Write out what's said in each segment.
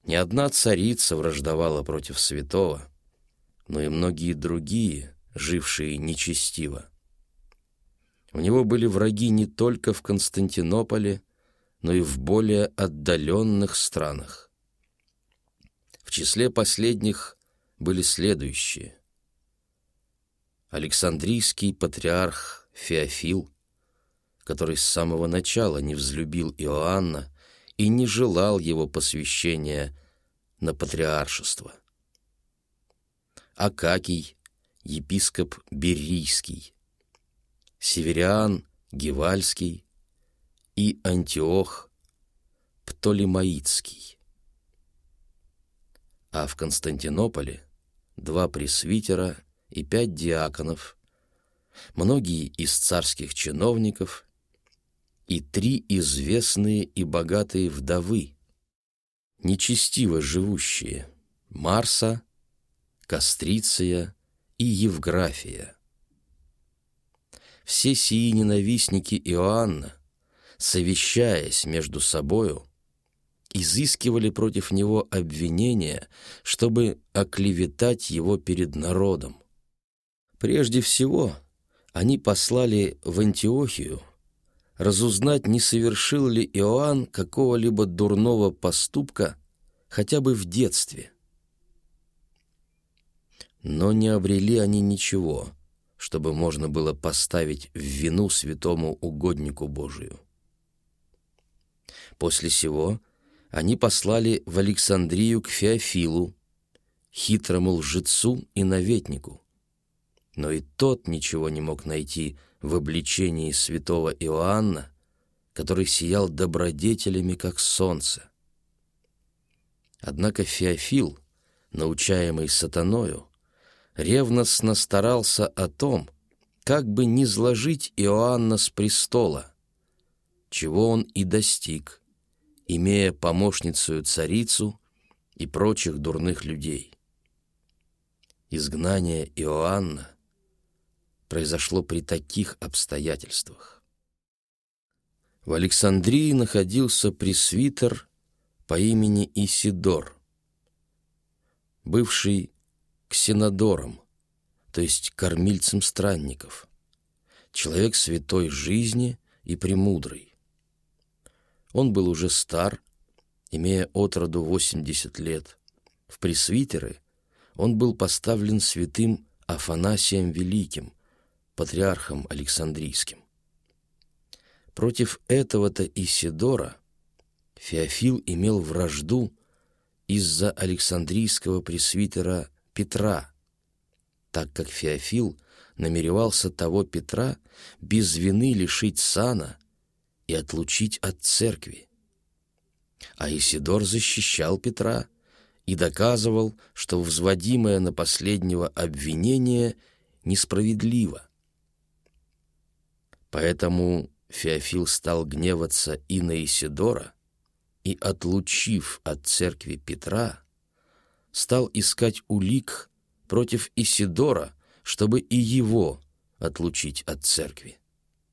Не одна царица враждовала против святого, но и многие другие, жившие нечестиво. У него были враги не только в Константинополе, но и в более отдаленных странах. В числе последних были следующие: Александрийский патриарх Феофил, который с самого начала не взлюбил Иоанна и не желал его посвящения на патриаршество; Акакий, епископ Берийский; Севериан Гевальский и Антиох Птолемаицкий. А в Константинополе 2 пресвитера и 5 диаконов, многие из царских чиновников и 3 известные и богатые вдовы, нечестиво живущие: Марса, Кастриция и Евграфия. Все сии ненавистники Иоанна, совещаясь между собою, изыскивали против него обвинения, чтобы оклеветать его перед народом. Прежде всего, они послали в Антиохию разузнать, не совершил ли Иоанн какого-либо дурного поступка хотя бы в детстве. Но не обрели они ничего, чтобы можно было поставить в вину святому угоднику Божию. После сего они послали в Александрию к Феофилу, хитрому лжецу и наветнику, но и тот ничего не мог найти в обличении святого Иоанна, который сиял добродетелями, как солнце. Однако Феофил, научаемый сатаною, ревностно старался о том, как бы не сложить Иоанна с престола, чего он и достиг, имея помощницею царицу и прочих дурных людей. Изгнание Иоанна произошло при таких обстоятельствах. В Александрии находился пресвитер по имени Исидор, бывший ксенодором, то есть кормильцем странников, человек святой жизни и премудрый. Он был уже стар, имея от роду 80 лет. В пресвитеры он был поставлен святым Афанасием Великим, патриархом Александрийским. Против этого-то Исидора Феофил имел вражду из-за Александрийского пресвитера Петра, так как Феофил намеревался того Петра без вины лишить сана и отлучить от церкви. А Исидор защищал Петра и доказывал, что взводимое на последнего обвинение несправедливо. Поэтому Феофил стал гневаться и на Исидора, и, отлучив от церкви Петра, стал искать улик против Исидора, чтобы и его отлучить от церкви.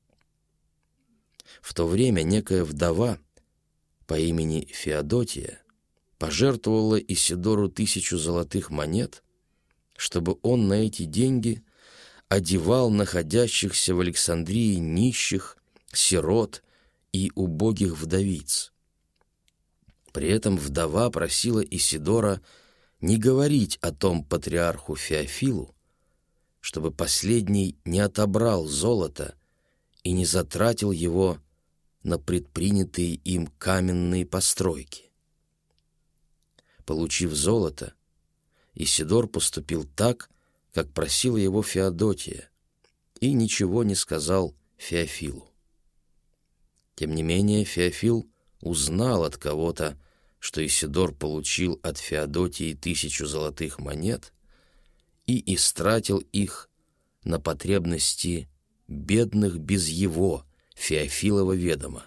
В то время некая вдова по имени Феодотия пожертвовала Исидору 1000 золотых монет, чтобы он на эти деньги одевал находящихся в Александрии нищих, сирот и убогих вдовиц. При этом вдова просила Исидора не говорить о том патриарху Феофилу, чтобы последний не отобрал золото и не затратил его на предпринятые им каменные постройки. Получив золото, Исидор поступил так, как просила его Феодотия, и ничего не сказал Феофилу. Тем не менее, Феофил узнал от кого-то, что Исидор получил от Феодотии 1000 золотых монет и истратил их на потребности бедных без его, Феофилова, ведома.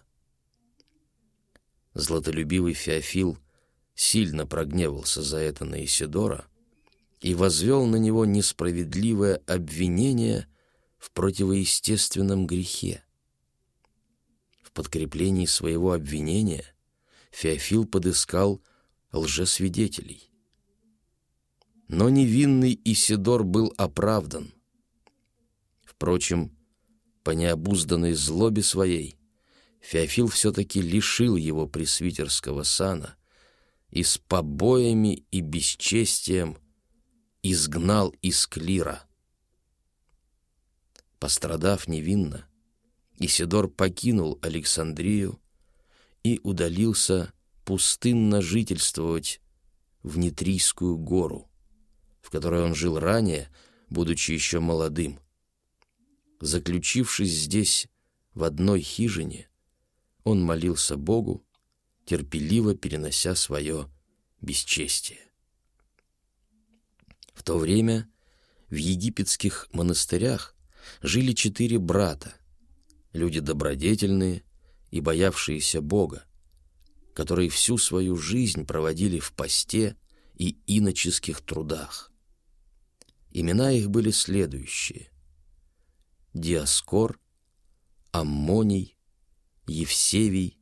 Златолюбивый Феофил сильно прогневался за это на Исидора и возвел на него несправедливое обвинение в противоестественном грехе. В подкреплении своего обвинения Феофил подыскал лжесвидетелей. Но невинный Исидор был оправдан. Впрочем, по необузданной злобе своей Феофил все-таки лишил его пресвитерского сана и с побоями и бесчестием изгнал из клира. Пострадав невинно, Исидор покинул Александрию и удалился пустынно жительствовать в Нитрийскую гору, в которой он жил ранее, будучи еще молодым. Заключившись здесь в одной хижине, он молился Богу, терпеливо перенося свое бесчестие. В то время в египетских монастырях жили 4 брата, люди добродетельные и боявшиеся Бога, которые всю свою жизнь проводили в посте и иноческих трудах. Имена их были следующие: Диоскор, Аммоний, Евсевий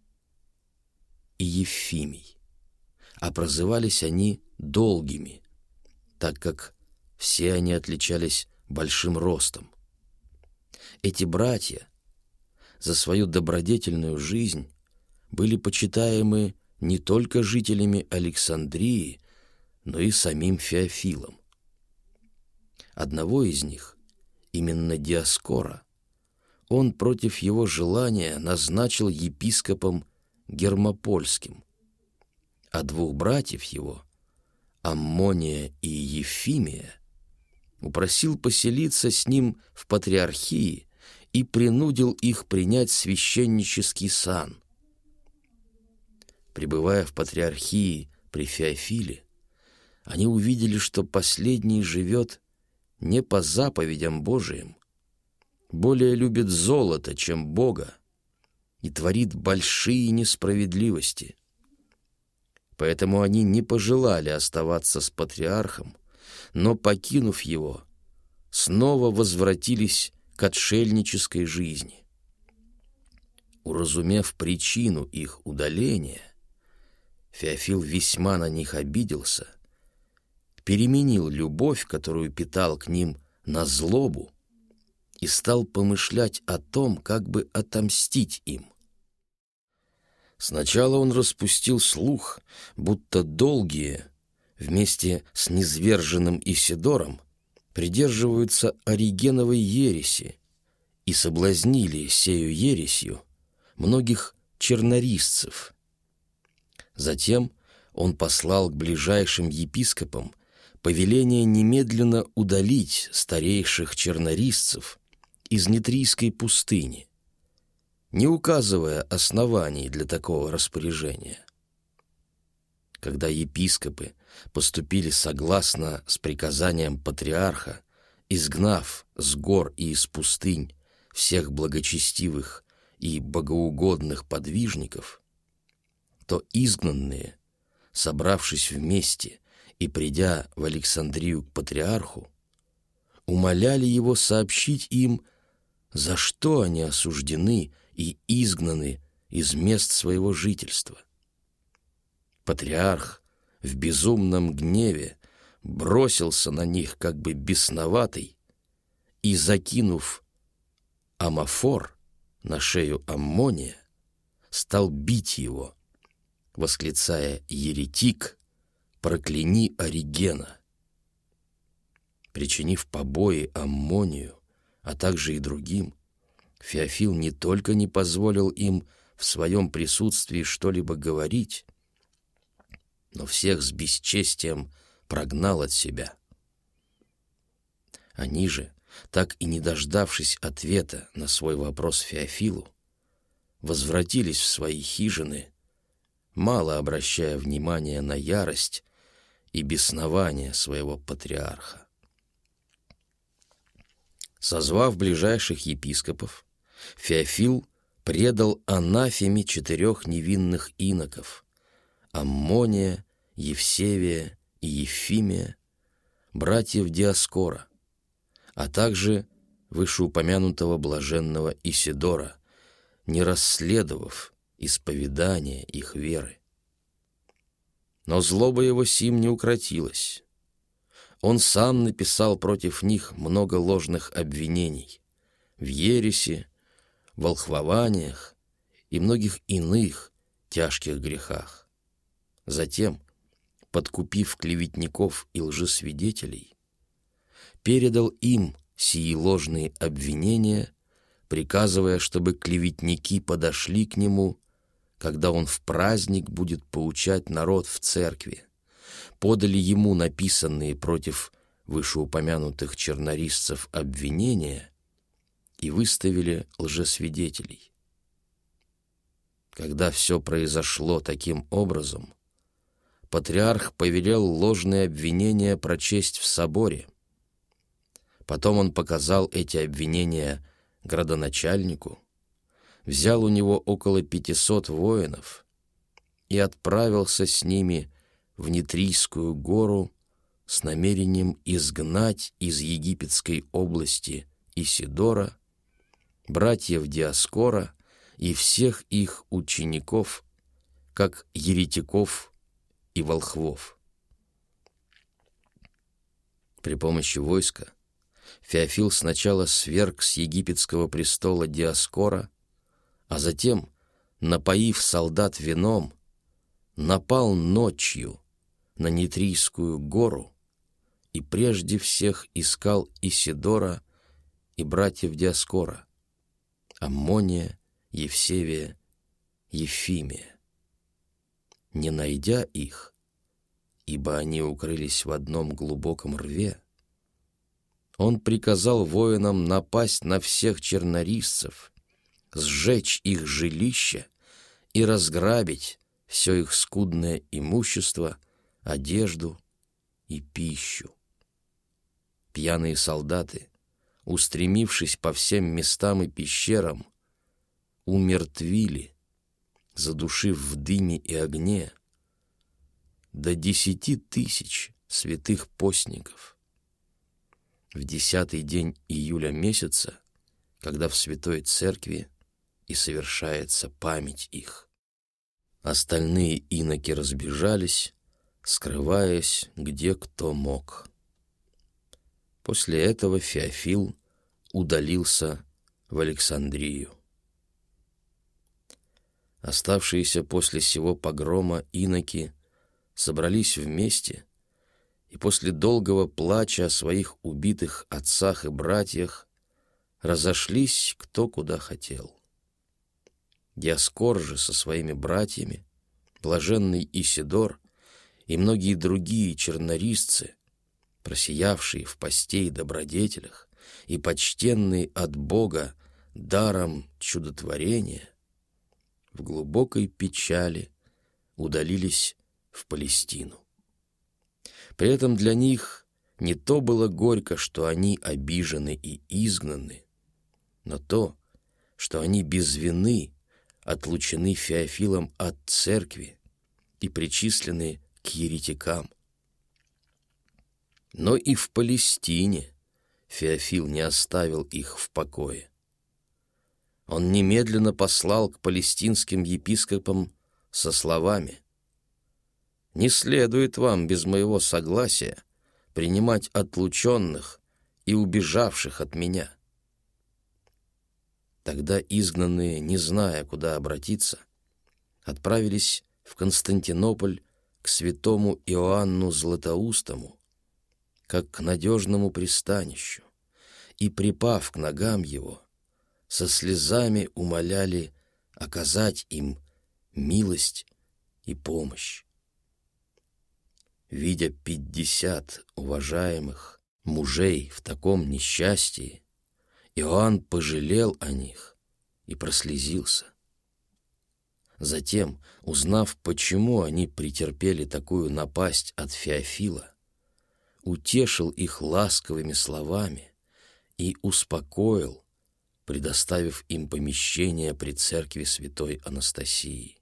и Ефимий, а прозывались они долгими, так как все они отличались большим ростом. Эти братья за свою добродетельную жизнь были почитаемы не только жителями Александрии, но и самим Феофилом. Одного из них, именно Диоскора, он против его желания назначил епископом Гермопольским, а 2 братьев его, Аммония и Ефимия, упросил поселиться с ним в патриархии и принудил их принять священнический сан. Пребывая в патриархии при Феофиле, они увидели, что последний живет не по заповедям Божиим, более любит золото, чем Бога, и творит большие несправедливости. Поэтому они не пожелали оставаться с патриархом, но, покинув его, снова возвратились к отшельнической жизни. Уразумев причину их удаления, Феофил весьма на них обиделся, переменил любовь, которую питал к ним, на злобу и стал помышлять о том, как бы отомстить им. Сначала он распустил слух, будто долгие вместе с низверженным Исидором придерживаются Оригеновой ереси и соблазнили сею ересью многих чернорисцев. Затем он послал к ближайшим епископам повеление немедленно удалить старейших чернорисцев из Нитрийской пустыни, не указывая оснований для такого распоряжения. Когда епископы поступили согласно с приказанием патриарха, изгнав с гор и из пустынь всех благочестивых и богоугодных подвижников, то изгнанные, собравшись вместе и придя в Александрию к патриарху, умоляли его сообщить им, за что они осуждены и изгнаны из мест своего жительства. Патриарх в безумном гневе бросился на них, как бы бесноватый, и, закинув амафор на шею Аммония, стал бить его, восклицая: «Еретик, прокляни Оригена!» Причинив побои Аммонию, а также и другим, Феофил не только не позволил им в своем присутствии что-либо говорить, но всех с бесчестием прогнал от себя. Они же, так и не дождавшись ответа на свой вопрос Феофилу, возвратились в свои хижины, мало обращая внимания на ярость и беснование своего патриарха. Созвав ближайших епископов, Феофил предал анафеме 4 невинных иноков — Аммония, Евсевия и Ефимия, братьев Диоскора, а также вышеупомянутого блаженного Исидора, не расследовав исповедания их веры. Но злоба его сим не укротилась. Он сам написал против них много ложных обвинений в ереси, волхвованиях и многих иных тяжких грехах. Затем, подкупив клеветников и лжесвидетелей, передал им сии ложные обвинения, приказывая, чтобы клеветники подошли к нему, когда он в праздник будет поучать народ в церкви, подали ему написанные против вышеупомянутых чернорисцев обвинения и выставили лжесвидетелей. Когда все произошло таким образом, патриарх повелел ложные обвинения прочесть в соборе. Потом он показал эти обвинения градоначальнику, взял у него около 500 воинов и отправился с ними в Нитрийскую гору с намерением изгнать из египетской области Исидора, братьев Диоскора и всех их учеников, как еретиков и волхвов. При помощи войска Феофил сначала сверг с египетского престола Диоскора, а затем, напоив солдат вином, напал ночью на Нитрийскую гору и прежде всех искал Исидора и братьев Диоскора, Аммония, Евсевия, Ефимия. Не найдя их, ибо они укрылись в одном глубоком рве, он приказал воинам напасть на всех чернорисцев, сжечь их жилища и разграбить все их скудное имущество, одежду и пищу. Пьяные солдаты, устремившись по всем местам и пещерам, умертвили, задушив в дыме и огне, до 10 000 святых постников. В 10-й день июля месяца, когда в Святой Церкви и совершается память их. Остальные иноки разбежались, скрываясь, где кто мог. После этого Феофил удалился в Александрию. Оставшиеся после сего погрома иноки собрались вместе и после долгого плача о своих убитых отцах и братьях разошлись кто куда хотел. Диоскор же со своими братьями, блаженный Исидор и многие другие чернорисцы, просиявшие в посте и добродетелях и почтенные от Бога даром чудотворения, в глубокой печали удалились в Палестину. При этом для них не то было горько, что они обижены и изгнаны, но то, что они без вины отлучены Феофилом от церкви и причислены к еретикам. Но и в Палестине Феофил не оставил их в покое. Он немедленно послал к палестинским епископам со словами: «Не следует вам без моего согласия принимать отлученных и убежавших от меня». Тогда изгнанные, не зная, куда обратиться, отправились в Константинополь к святому Иоанну Златоустому, как к надежному пристанищу, и, припав к ногам его, со слезами умоляли оказать им милость и помощь. Видя 50 уважаемых мужей в таком несчастье, Иоанн пожалел о них и прослезился. Затем, узнав, почему они претерпели такую напасть от Феофила, утешил их ласковыми словами и успокоил, предоставив им помещение при церкви святой Анастасии.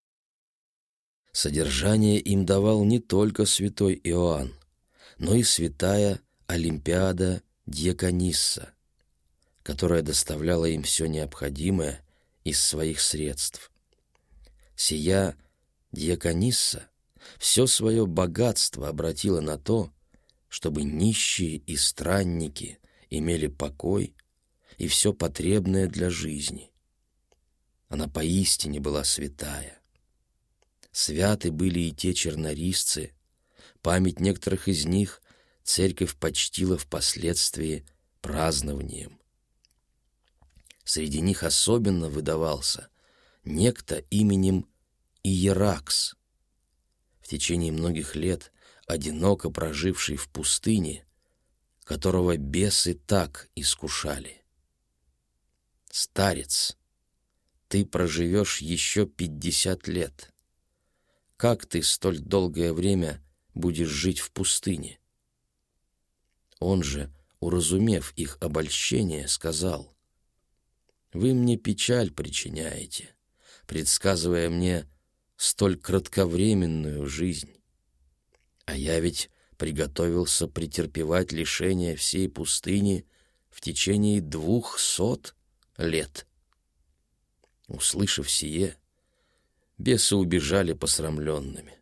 Содержание им давал не только святой Иоанн, но и святая Олимпиада Дьяконисса, которая доставляла им все необходимое из своих средств. Сия Дьяконисса все свое богатство обратила на то, чтобы нищие и странники имели покой и все потребное для жизни. Она поистине была святая. Святы были и те чернорисцы, память некоторых из них церковь почтила впоследствии празднованием. Среди них особенно выдавался некто именем Иеракс, в течение многих лет одиноко проживший в пустыне, которого бесы так искушали. «Старец, ты проживешь еще 50 лет. Как ты столь долгое время будешь жить в пустыне?» Он же, уразумев их обольщение, сказал: «Вы мне печаль причиняете, предсказывая мне столь кратковременную жизнь. А я ведь приготовился претерпевать лишения всей пустыни в течение 200 лет». Услышав сие, бесы убежали посрамленными.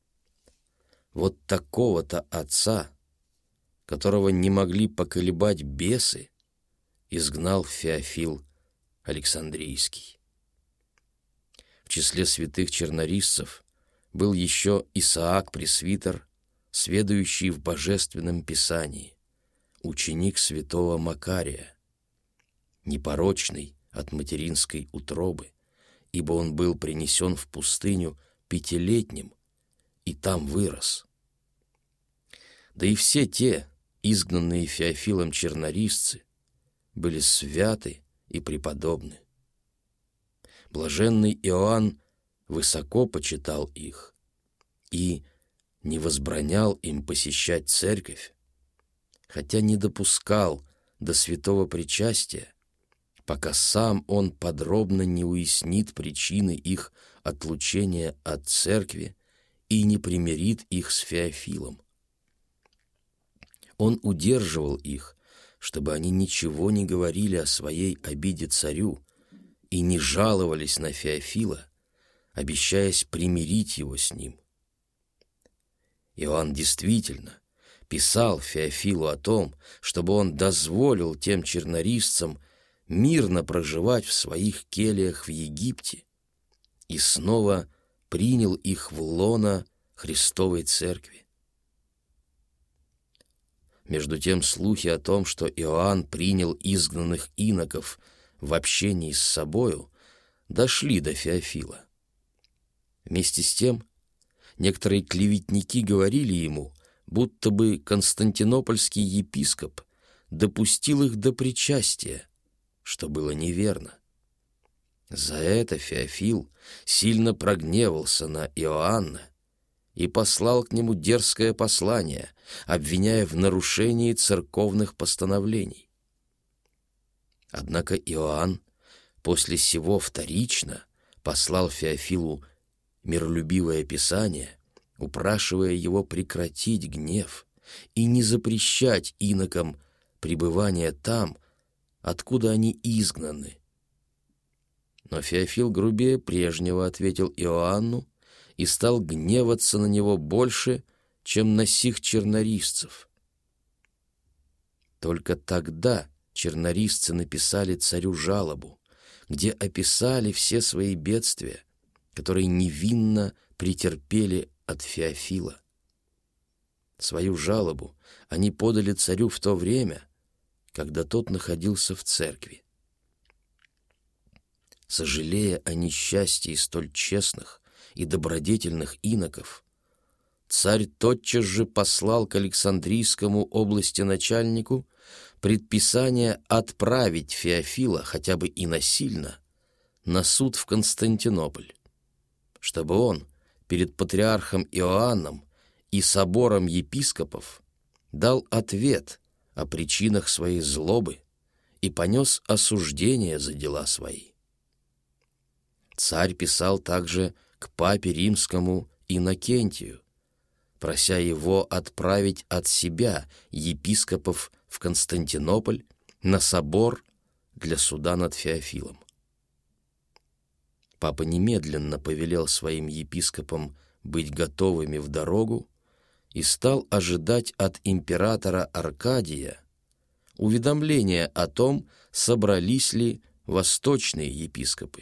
Вот такого-то отца, которого не могли поколебать бесы, изгнал Феофил Александрийский. В числе святых чернорисцев был еще Исаак Пресвитер, сведущий в Божественном Писании, ученик святого Макария, непорочный от материнской утробы, ибо он был принесен в пустыню 5-летним и там вырос. Да и все те, изгнанные Феофилом чернорисцы, были святы и преподобны. Блаженный Иоанн высоко почитал их и не возбранял им посещать церковь, хотя не допускал до святого причастия, пока сам он подробно не уяснит причины их отлучения от церкви и не примирит их с Феофилом. Он удерживал их, чтобы они ничего не говорили о своей обиде царю и не жаловались на Феофила, обещаясь примирить его с ним. Иоанн действительно писал Феофилу о том, чтобы он дозволил тем чернорисцам мирно проживать в своих кельях в Египте и снова принял их в лоно Христовой Церкви. Между тем слухи о том, что Иоанн принял изгнанных иноков в общении с собою, дошли до Феофила. Вместе с тем некоторые клеветники говорили ему, будто бы константинопольский епископ допустил их до причастия, что было неверно. За это Феофил сильно прогневался на Иоанна и послал к нему дерзкое послание, обвиняя в нарушении церковных постановлений. Однако Иоанн после сего вторично послал Феофилу миролюбивое писание, упрашивая его прекратить гнев и не запрещать инокам пребывание там, откуда они изгнаны. Но Феофил грубее прежнего ответил Иоанну и стал гневаться на него больше, чем на сих чернорисцев. Только тогда чернорисцы написали царю жалобу, где описали все свои бедствия, которые невинно претерпели от Феофила. Свою жалобу они подали царю в то время, когда тот находился в церкви. Сожалея о несчастье столь честных и добродетельных иноков, царь тотчас же послал к Александрийскому областеначальнику предписание отправить Феофила хотя бы и насильно на суд в Константинополь, чтобы он перед патриархом Иоанном и собором епископов дал ответ о причинах своей злобы и понес осуждение за дела свои. Царь писал также к папе римскому Иннокентию, прося его отправить от себя епископов в Константинополь на собор для суда над Феофилом. Папа немедленно повелел своим епископам быть готовыми в дорогу и стал ожидать от императора Аркадия уведомления о том, собрались ли восточные епископы.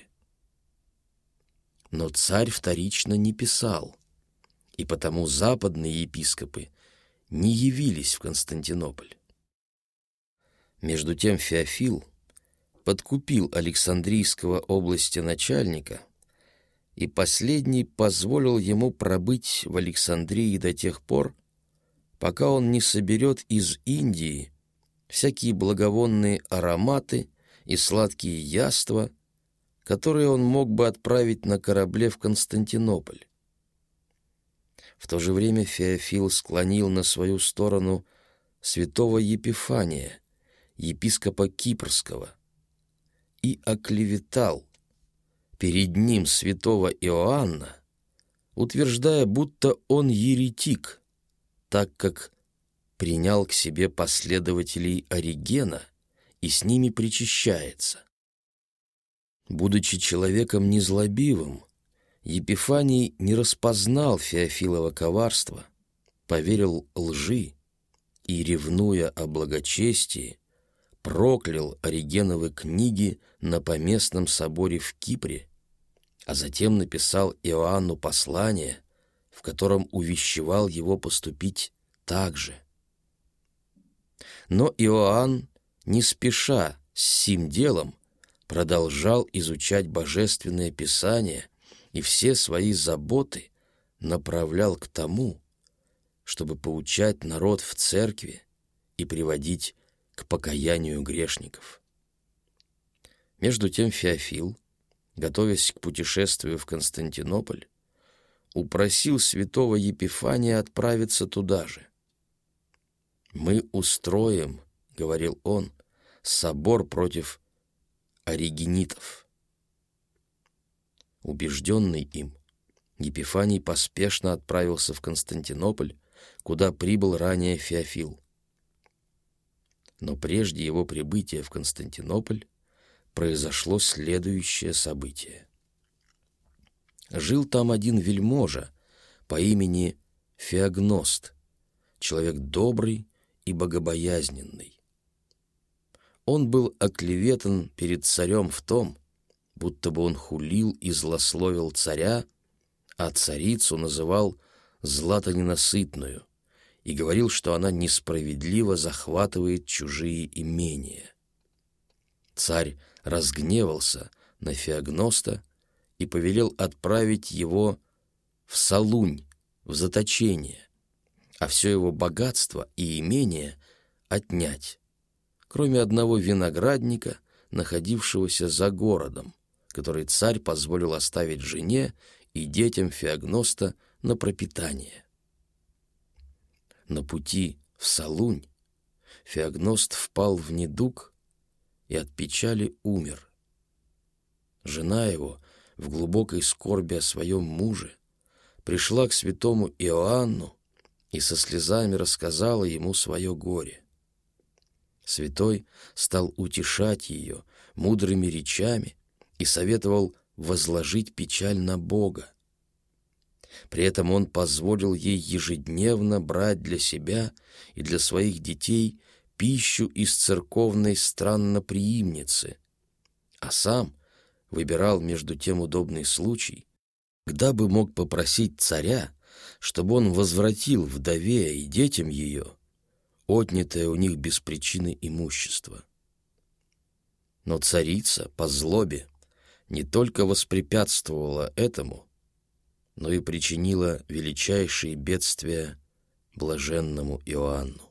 Но царь вторично не писал, и потому западные епископы не явились в Константинополь. Между тем Феофил подкупил Александрийского областеначальника, и последний позволил ему пробыть в Александрии до тех пор, пока он не соберет из Индии всякие благовонные ароматы и сладкие яства, которые он мог бы отправить на корабле в Константинополь. В то же время Феофил склонил на свою сторону святого Епифания, епископа Кипрского, и оклеветал перед ним святого Иоанна, утверждая, будто он еретик, так как принял к себе последователей Оригена и с ними причащается. Будучи человеком незлобивым, Епифаний не распознал Феофилова коварства, поверил лжи и, ревнуя о благочестии, проклял Оригеновы книги на поместном соборе в Кипре, а затем написал Иоанну послание, в котором увещевал его поступить так же. Но Иоанн, не спеша с сим делом, продолжал изучать Божественное Писание и все свои заботы направлял к тому, чтобы поучать народ в церкви и приводить к покаянию грешников. Между тем Феофил, готовясь к путешествию в Константинополь, упросил святого Епифания отправиться туда же. «Мы устроим, — говорил он, — собор против оригенитов». Убежденный им, Епифаний поспешно отправился в Константинополь, куда прибыл ранее Феофил. Но прежде его прибытия в Константинополь произошло следующее событие. Жил там один вельможа по имени Феогност, человек добрый и богобоязненный. Он был оклеветан перед царем в том, будто бы он хулил и злословил царя, а царицу называл златоненасытную и говорил, что она несправедливо захватывает чужие имения. Царь разгневался на Феогноста и повелел отправить его в Салунь, в заточение, а все его богатство и имение отнять, кроме одного виноградника, находившегося за городом, который царь позволил оставить жене и детям Феогноста на пропитание. На пути в Салунь Феогност впал в недуг и от печали умер. Жена его, в глубокой скорби о своем муже, пришла к святому Иоанну и со слезами рассказала ему свое горе. Святой стал утешать ее мудрыми речами и советовал возложить печаль на Бога. При этом он позволил ей ежедневно брать для себя и для своих детей пищу из церковной странноприимницы, а сам выбирал между тем удобный случай, когда бы мог попросить царя, чтобы он возвратил вдове и детям ее отнятое у них без причины имущество. Но царица по злобе не только воспрепятствовала этому, но и причинила величайшие бедствия блаженному Иоанну.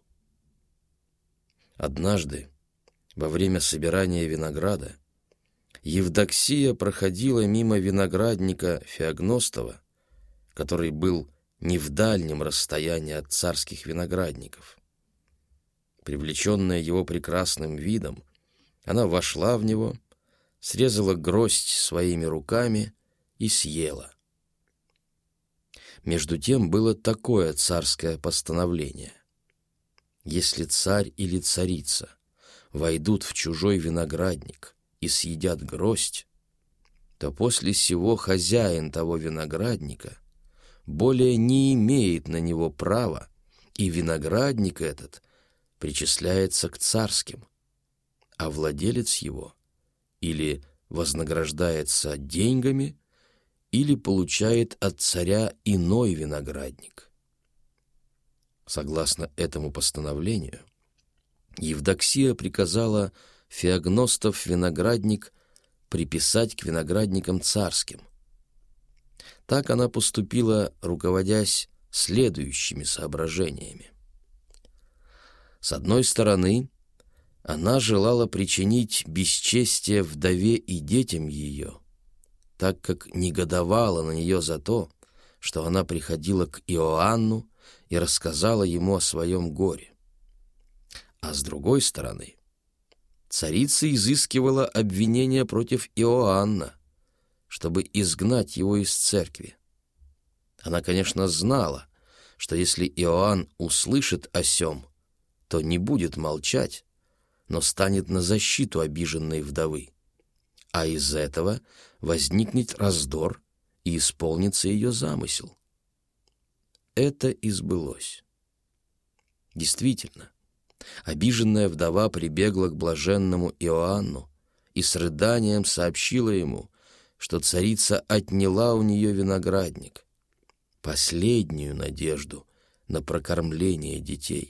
Однажды, во время собирания винограда, Евдоксия проходила мимо виноградника Феогностова, который был не в дальнем расстоянии от царских виноградников. Привлеченная его прекрасным видом, она вошла в него, срезала гроздь своими руками и съела. Между тем было такое царское постановление: если царь или царица войдут в чужой виноградник и съедят гроздь, то после сего хозяин того виноградника более не имеет на него права, и виноградник этот причисляется к царским, а владелец его или вознаграждается деньгами, или получает от царя иной виноградник. Согласно этому постановлению, Евдоксия приказала Феогностов виноградник приписать к виноградникам царским. Так она поступила, руководясь следующими соображениями. С одной стороны, она желала причинить бесчестие вдове и детям ее, так как негодовала на нее за то, что она приходила к Иоанну и рассказала ему о своем горе. А с другой стороны, царица изыскивала обвинения против Иоанна, чтобы изгнать его из церкви. Она, конечно, знала, что если Иоанн услышит о сем, то не будет молчать, но станет на защиту обиженной вдовы, а из этого возникнет раздор и исполнится ее замысел. Это и сбылось. Действительно, обиженная вдова прибегла к блаженному Иоанну и с рыданием сообщила ему, что царица отняла у нее виноградник, последнюю надежду на прокормление детей.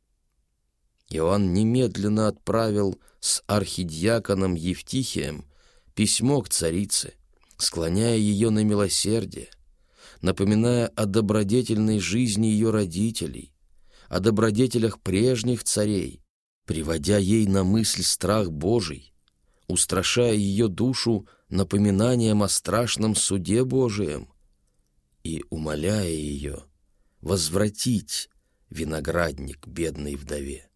Иоанн немедленно отправил с архидиаконом Евтихием письмо к царице, склоняя ее на милосердие, напоминая о добродетельной жизни ее родителей, о добродетелях прежних царей, приводя ей на мысль страх Божий, устрашая ее душу напоминанием о страшном суде Божием и умоляя ее возвратить виноградник бедной вдове.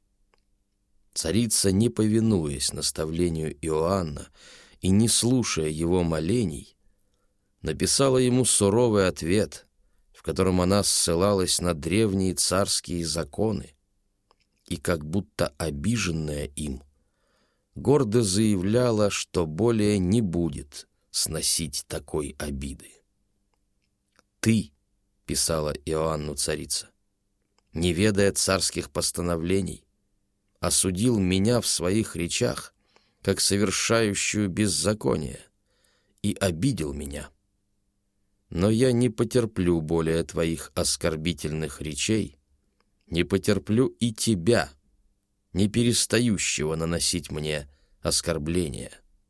Царица, не повинуясь наставлению Иоанна и не слушая его молений, написала ему суровый ответ, в котором она ссылалась на древние царские законы и, как будто обиженная им, гордо заявляла, что более не будет сносить такой обиды. «Ты, — писала Иоанну царица, — не ведая царских постановлений, осудил меня в своих речах, как совершающую беззаконие, и обидел меня. Но я не потерплю более твоих оскорбительных речей, не потерплю и тебя, не перестающего наносить мне оскорбления».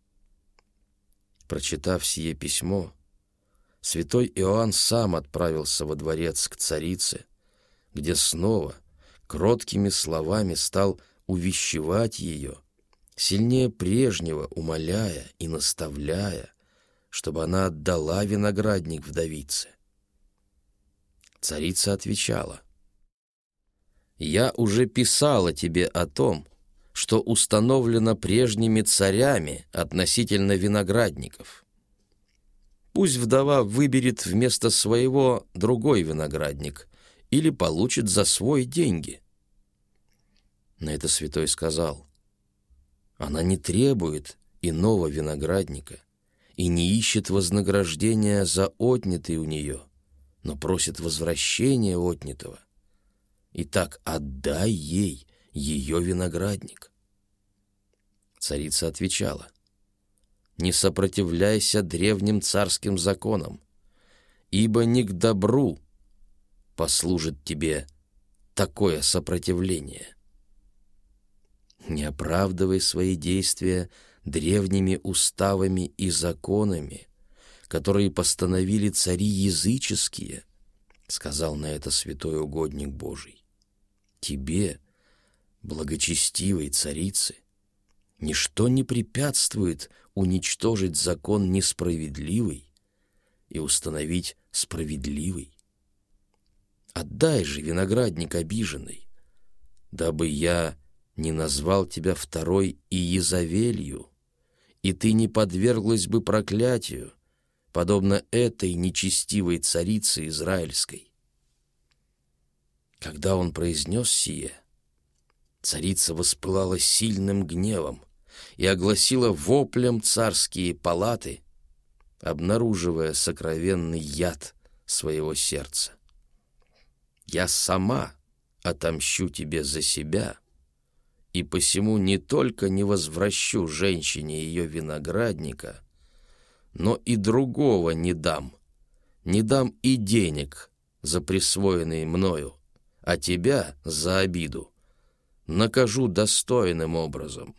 Прочитав сие письмо, святой Иоанн сам отправился во дворец к царице, где снова кроткими словами стал увещевать ее, сильнее прежнего умоляя и наставляя, чтобы она отдала виноградник вдовице. Царица отвечала: «Я уже писала тебе о том, что установлено прежними царями относительно виноградников. Пусть вдова выберет вместо своего другой виноградник или получит за свой деньги». На это святой сказал: «Она не требует иного виноградника и не ищет вознаграждения за отнятый у нее, но просит возвращения отнятого. Итак, отдай ей ее виноградник». Царица отвечала: «Не сопротивляйся древним царским законам, ибо не к добру послужит тебе такое сопротивление. Не оправдывай свои действия древними уставами и законами, которые постановили цари языческие», — сказал на это святой угодник Божий. «Тебе, благочестивой царице, ничто не препятствует уничтожить закон несправедливый и установить справедливый. Отдай же виноградник обиженный, дабы я не назвал тебя второй Иезавелью, и ты не подверглась бы проклятию, подобно этой нечестивой царице израильской». Когда он произнес сие, царица воспылала сильным гневом и огласила воплем царские палаты, обнаруживая сокровенный яд своего сердца. Я сама отомщу тебе за себя, и посему не только не возвращу женщине ее виноградника, но и другого не дам и денег за присвоенные мною, а тебя за обиду накажу достойным образом».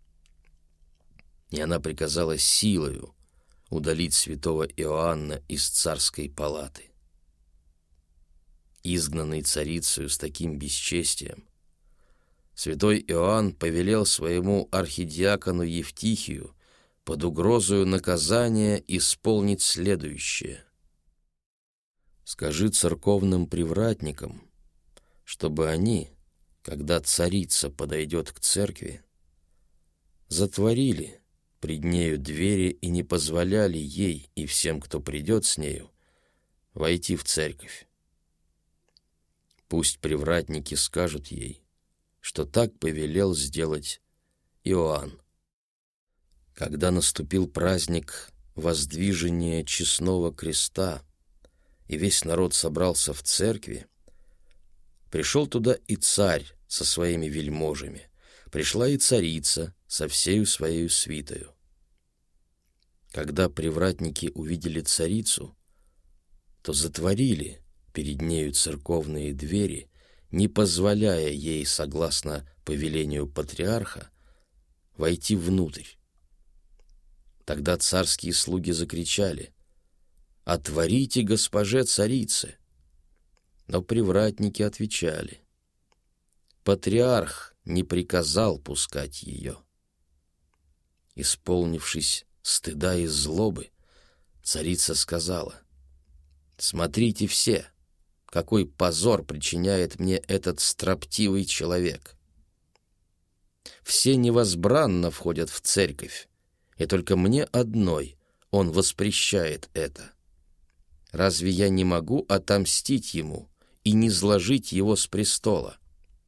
И она приказала силою удалить святого Иоанна из царской палаты. Изгнанный царицею с таким бесчестием, святой Иоанн повелел своему архидиакону Евтихию под угрозою наказания исполнить следующее: «Скажи церковным привратникам, чтобы они, когда царица подойдет к церкви, затворили пред нею двери и не позволяли ей и всем, кто придет с нею, войти в церковь. Пусть привратники скажут ей, что так повелел сделать Иоанн». Когда наступил праздник воздвижения честного креста, и весь народ собрался в церкви, пришел туда и царь со своими вельможами, пришла и царица со всею своею свитою. Когда привратники увидели царицу, то затворили перед нею церковные двери, не позволяя ей, согласно повелению патриарха, войти внутрь. Тогда царские слуги закричали: «Отворите госпоже царице!» Но привратники отвечали: «Патриарх не приказал пускать ее». Исполнившись стыда и злобы, царица сказала: «Смотрите все, какой позор причиняет мне этот строптивый человек. Все невозбранно входят в церковь, и только мне одной он воспрещает это. Разве я не могу отомстить ему и низложить его с престола?»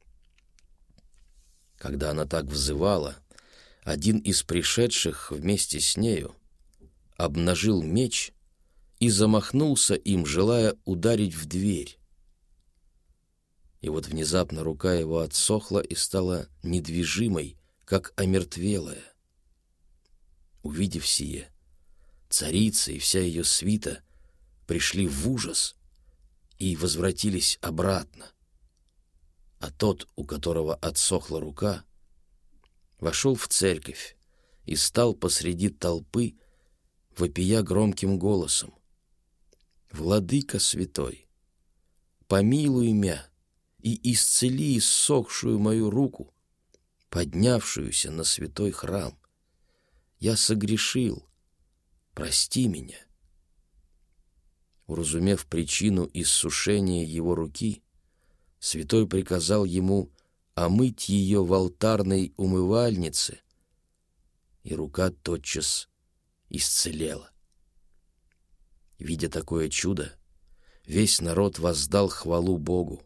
Когда она так взывала, один из пришедших вместе с нею обнажил меч и замахнулся им, желая ударить в дверь. И вот внезапно рука его отсохла и стала недвижимой, как омертвелая. Увидев сие, царица и вся ее свита пришли в ужас и возвратились обратно. А тот, у которого отсохла рука, вошел в церковь и стал посреди толпы, вопия громким голосом: «Владыка святой, помилуй мя и исцели иссохшую мою руку, поднявшуюся на святой храм. Я согрешил, прости меня». Уразумев причину иссушения его руки, святой приказал ему омыть ее в алтарной умывальнице, и рука тотчас исцелела. Видя такое чудо, весь народ воздал хвалу Богу.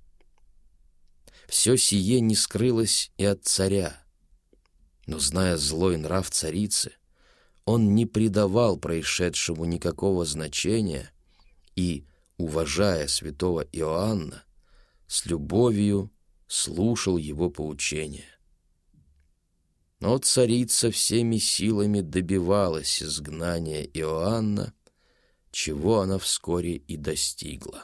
Все сие не скрылось и от царя, но, зная злой нрав царицы, он не придавал происшедшему никакого значения и, уважая святого Иоанна, с любовью слушал его поучения. Но царица всеми силами добивалась изгнания Иоанна, чего она вскоре и достигла.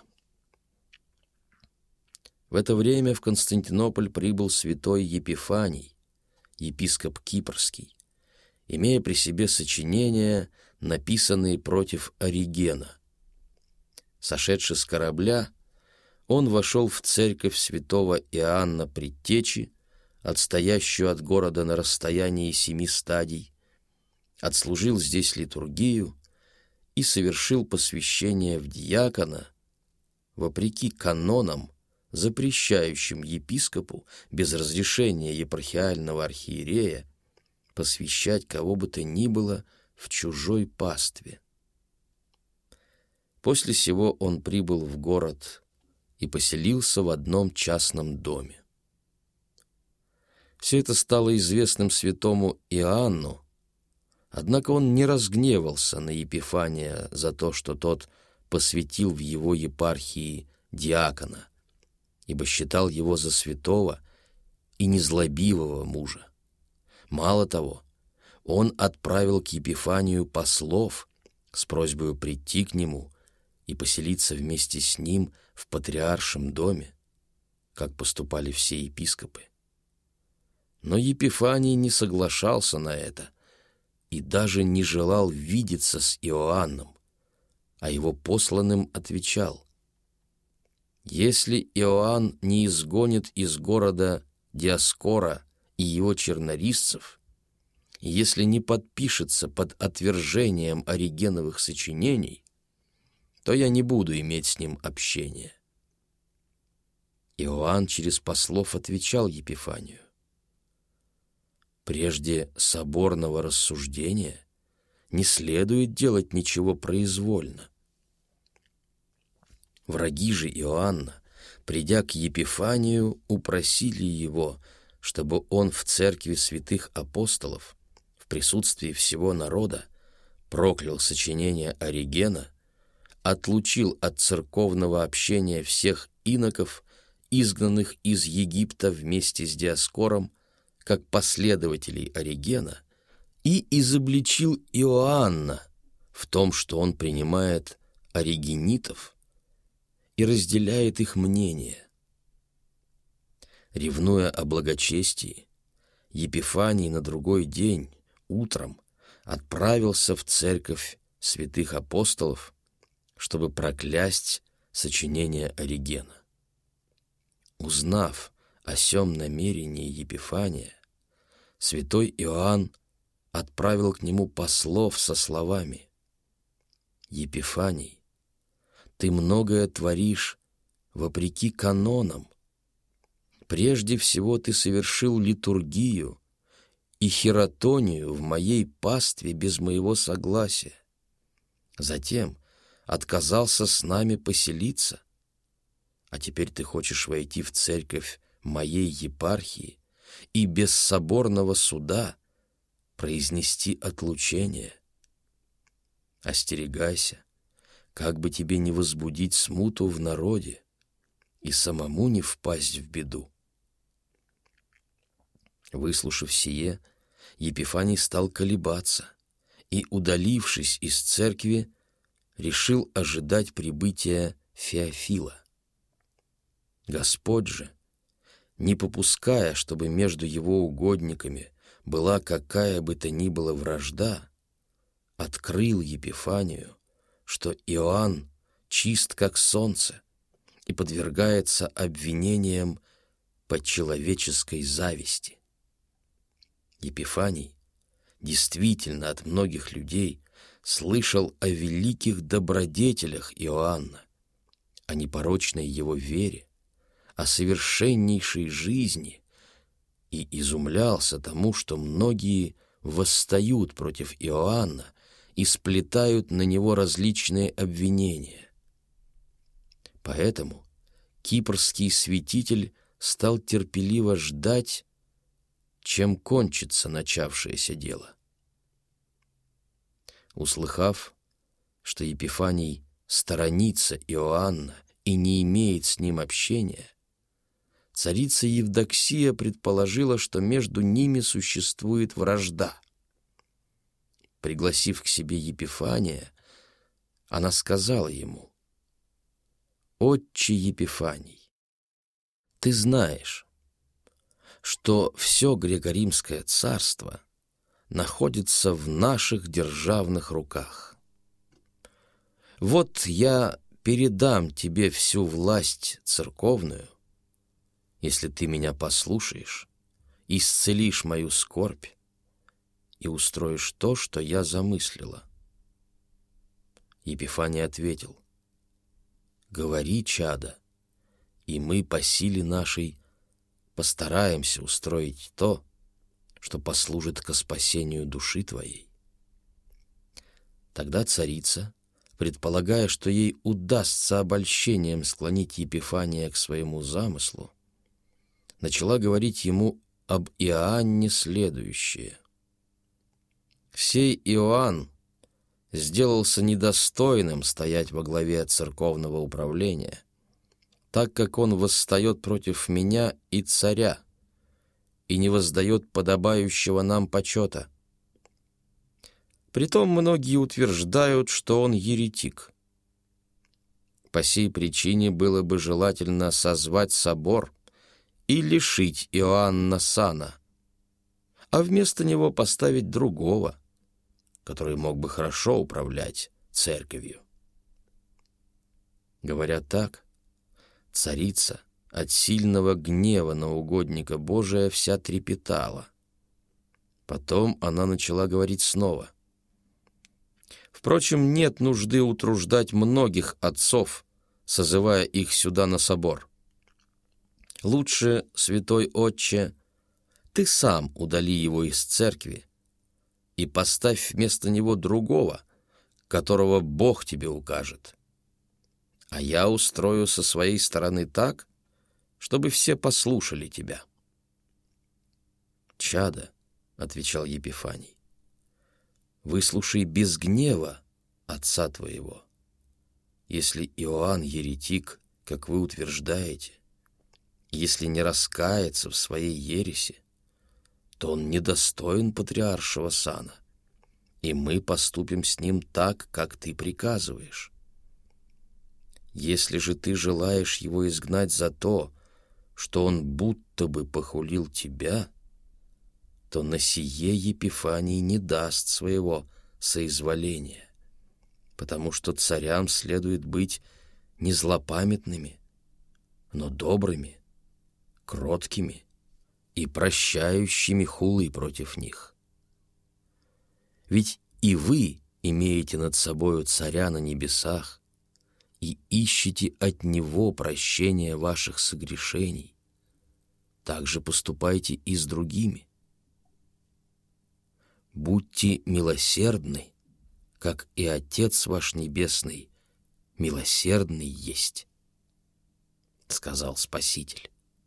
В это время в Константинополь прибыл святой Епифаний, епископ Кипрский, имея при себе сочинения, написанные против Оригена. Сошедший с корабля, он вошел в церковь святого Иоанна Предтечи, отстоящую от города на расстоянии 7 стадий, отслужил здесь литургию и совершил посвящение в диакона, вопреки канонам, запрещающим епископу без разрешения епархиального архиерея посвящать кого бы то ни было в чужой пастве. После сего он прибыл в город и поселился в одном частном доме. Все это стало известным святому Иоанну, однако он не разгневался на Епифания за то, что тот посвятил в его епархии диакона, ибо считал его за святого и незлобивого мужа. Мало того, он отправил к Епифанию послов с просьбой прийти к нему и поселиться вместе с ним в патриаршем доме, как поступали все епископы. Но Епифаний не соглашался на это и даже не желал видеться с Иоанном, а его посланным отвечал: «Если Иоанн не изгонит из города Диоскора и его чернорисцев, и если не подпишется под отвержением Оригеновых сочинений, то я не буду иметь с ним общения». Иоанн через послов отвечал Епифанию: «Прежде соборного рассуждения не следует делать ничего произвольно». Враги же Иоанна, придя к Епифанию, упросили его, чтобы он в церкви святых апостолов в присутствии всего народа проклял сочинение Оригена, отлучил от церковного общения всех иноков, изгнанных из Египта вместе с Диоскором, как последователей Оригена, и изобличил Иоанна в том, что он принимает оригенитов и разделяет их мнение. Ревнуя о благочестии, Епифаний на другой день, утром, отправился в церковь святых апостолов, чтобы проклясть сочинение Оригена. Узнав о сем намерении Епифания, святой Иоанн отправил к нему послов со словами: «Епифаний, ты многое творишь вопреки канонам. Прежде всего ты совершил литургию и хиротонию в моей пастве без моего согласия. Затем отказался с нами поселиться, а теперь ты хочешь войти в церковь моей епархии и без соборного суда произнести отлучение. Остерегайся, как бы тебе не возбудить смуту в народе и самому не впасть в беду». Выслушав сие, Епифаний стал колебаться и, удалившись из церкви, решил ожидать прибытия Феофила. Господь же, не попуская, чтобы между его угодниками была какая бы то ни была вражда, открыл Епифанию, что Иоанн чист как солнце и подвергается обвинениям по человеческой зависти. Епифаний действительно от многих людей слышал о великих добродетелях Иоанна, о непорочной его вере, о совершеннейшей жизни, и изумлялся тому, что многие восстают против Иоанна и сплетают на него различные обвинения. Поэтому кипрский святитель стал терпеливо ждать, чем кончится начавшееся дело. Услыхав, что Епифаний сторонится Иоанна и не имеет с ним общения, царица Евдоксия предположила, что между ними существует вражда. Пригласив к себе Епифания, она сказала ему: «Отче Епифаний, ты знаешь, что все Греко-Римское царство находится в наших державных руках. Вот я передам тебе всю власть церковную, если ты меня послушаешь, исцелишь мою скорбь и устроишь то, что я замыслила». Епифаний ответил: «Говори, чадо, и мы по силе нашей постараемся устроить то, что послужит ко спасению души твоей». Тогда царица, предполагая, что ей удастся обольщением склонить Епифания к своему замыслу, начала говорить ему об Иоанне следующее: «Сей Иоанн сделался недостойным стоять во главе церковного управления, так как он восстает против меня и царя и не воздает подобающего нам почета. Притом многие утверждают, что он еретик. По сей причине было бы желательно созвать собор и лишить Иоанна сана, а вместо него поставить другого, который мог бы хорошо управлять церковью. Говоря так, царица от сильного гнева на угодника Божия вся трепетала. Потом она начала говорить снова. Впрочем, нет нужды утруждать многих отцов, созывая их сюда на собор. Лучше, святой отче, ты сам удали его из церкви и поставь вместо него другого, которого Бог тебе укажет. А я устрою со своей стороны так, чтобы все послушали тебя. «Чадо», — отвечал Епифаний, — «выслушай без гнева отца твоего. Если Иоанн еретик, как вы утверждаете, если не раскается в своей ереси, то он недостоин патриаршего сана, и мы поступим с ним так, как ты приказываешь. Если же ты желаешь его изгнать за то, что он будто бы похулил тебя, то на сие Епифаний не даст своего соизволения, потому что царям следует быть не злопамятными, но добрыми, кроткими и прощающими хулы против них. Ведь и вы имеете над собою царя на небесах и ищете от него прощения ваших согрешений. Так же поступайте и с другими. Будьте милосердны, как и Отец ваш Небесный милосердный есть, — сказал Спаситель.